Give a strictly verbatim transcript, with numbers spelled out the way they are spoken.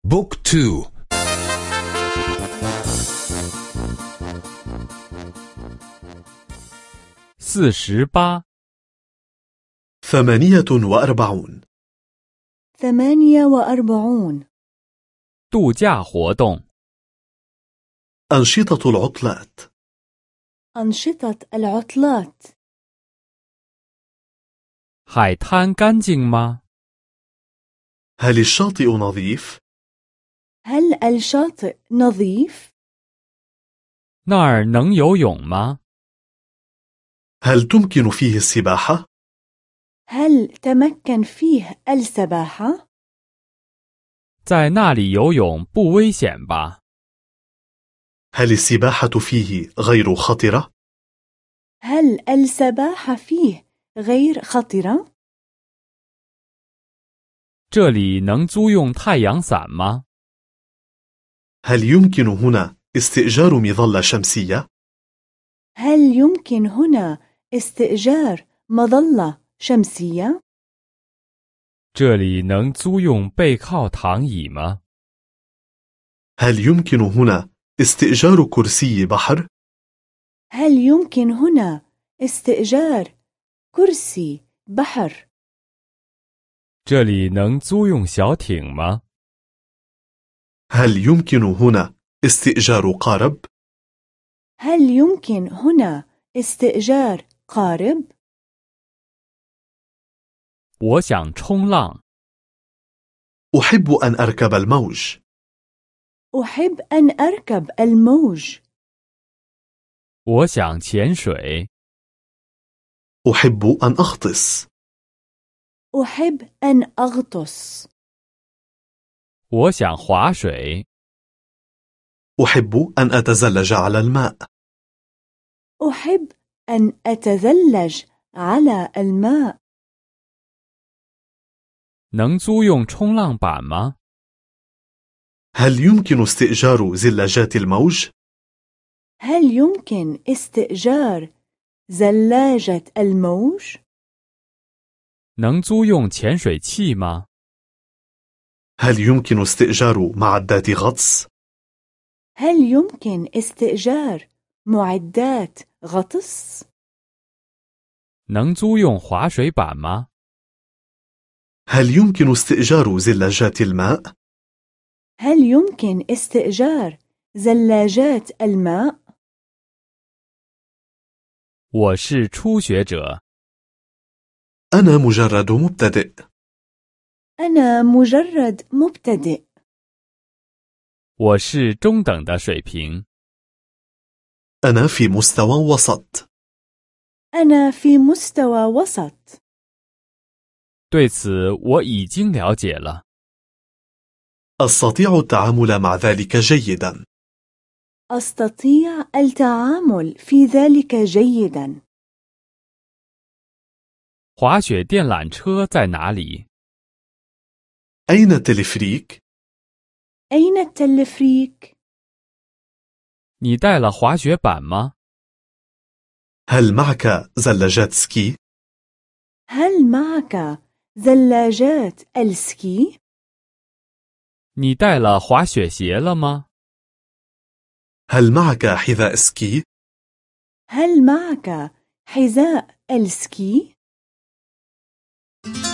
بوك تو. 四十八. ثمانية وأربعون. ثمانية وأربعون. 度假活动. أنشطة العطلات. أنشطة العطلات. 海滩干净吗？ هل الشاطئ نظيف؟ هل الشاطئ نظيف؟ 那儿能游泳吗？ هل تمكن فيه السباحة؟ هل تمكن فيه السباحة؟ 在那里游泳不危险吧？ هل السباحة فيه غير خطرة؟ هل السباحة فيه غير خطرة؟ 这里能租用太阳伞吗？ هل يمكن هنا استئجار مظلة شمسية؟ هل يمكن هنا استئجار مظلة شمسية؟ 这里能租用背靠躺椅吗？ هل يمكن هنا استئجار كرسي بحر؟ هل يمكن هنا استئجار كرسي بحر؟ 这里能租用小艇吗？ هل يمكن هنا استئجار قارب؟ هل يمكن هنا استئجار قارب؟ 我想冲浪。 أحب أن أركب الموج. أحب أن أركب الموج. 我想潜水。 أحب أن أغطس. أحب أن أغطس. 我想划水。 أحب أن أتزلج على الماء. أحب أن أتزلج على الماء. 能租用冲浪板吗？ هل يمكن استئجار زلاجات الموج؟ هل يمكن استئجار زلاجة الموج؟ 能租用潜水器吗？ هل يمكن استئجار معدات غطس؟ هل يمكن استئجار معدات غطس؟ 能租用滑水板吗？ هل يمكن استئجار زلاجات الماء؟ هل يمكن استئجار زلاجات الماء؟ 我是初学者。 أنا مجرد مبتدئ. أنا مجرد مبتدئ. 我是中等的水平。 أنا في مستوى وسط. أنا في مستوى وسط. 对此我已经了解了。 أستطيع التعامل مع ذلك جيدا. أستطيع التعامل في ذلك جيدا. 滑雪电缆车在哪里？ أين التلفريك؟ أين التلفريك؟ 你带了滑雪板吗？ هل معك زلاجات سكي؟ هل معك زلاجات السكي؟ 你带了滑雪鞋了吗？ هل معك حذاء سكي؟ هل معك حذاء السكي؟